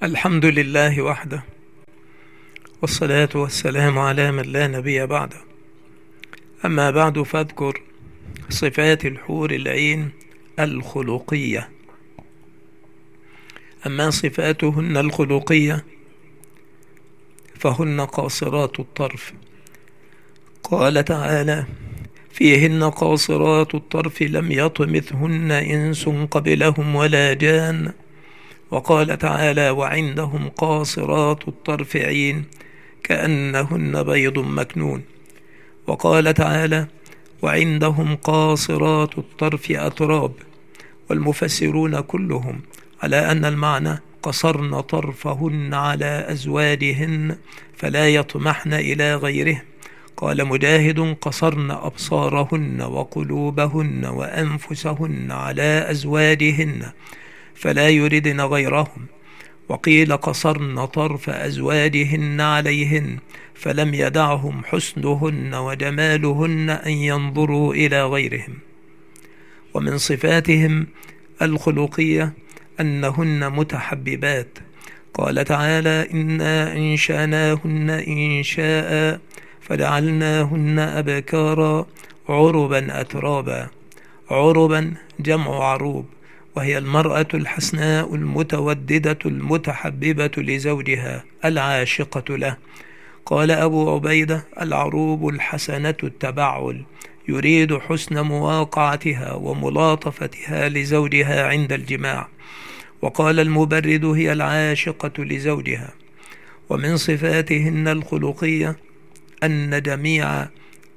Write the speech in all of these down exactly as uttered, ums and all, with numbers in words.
الحمد لله وحده، والصلاة والسلام على من لا نبي بعده. أما بعد، فاذكر صفات الحور العين الخلقية. أما صفاتهن الخلقية فهن قاصرات الطرف. قال تعالى: فيهن قاصرات الطرف لم يطمثهن إنس قبلهم ولا جان. وقال تعالى: وعندهم قاصرات الطرف عين كأنهن بيض مكنون. وقال تعالى: وعندهم قاصرات الطرف أتراب. والمفسرون كلهم على أن المعنى قصرن طرفهن على أزواجهن فلا يطمحن إلى غيرهم. قال مجاهد: قصرن أبصارهن وقلوبهن وأنفسهن على أزواجهن فلا يردن غيرهم. وقيل: قصرن طرف أزواجهن عليهن فلم يدعهم حسنهن وجمالهن أن ينظروا إلى غيرهم. ومن صفاتهم الخلقية أنهن متحببات. قال تعالى: إنا إنشأناهن إنشاء فجعلناهن أبكارا عربا أترابا. عربا جمع عروب، وهي المرأة الحسناء المتوددة المتحببة لزوجها العاشقة له. قال أبو عبيدة: العروب الحسنة التبعل، يريد حسن مواقعتها وملاطفتها لزوجها عند الجماع. وقال المبرد: هي العاشقة لزوجها. ومن صفاتهن الخلقية أن جميع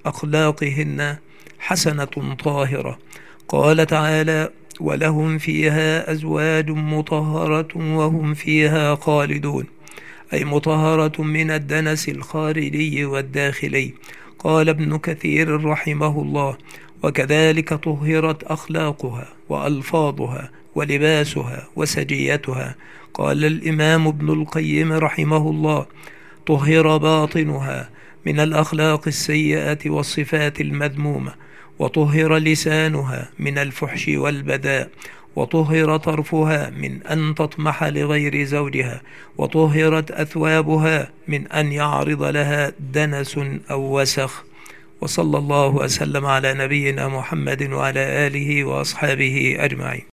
أخلاقهن حسنة طاهرة. قال تعالى: ولهم فيها أزواج مطهرة وهم فيها خالدون، أي مطهرة من الدنس الخارجي والداخلي. قال ابن كثير رحمه الله: وكذلك طهرت أخلاقها وألفاظها ولباسها وسجيتها. قال الإمام ابن القيم رحمه الله: طهر باطنها من الأخلاق السيئة والصفات المذمومة، وطهر لسانها من الفحش والبذاء، وطهر طرفها من أن تطمح لغير زوجها، وطهرت أثوابها من أن يعرض لها دنس أو وسخ. وصلى الله وسلم على نبينا محمد وعلى آله وأصحابه أجمعين.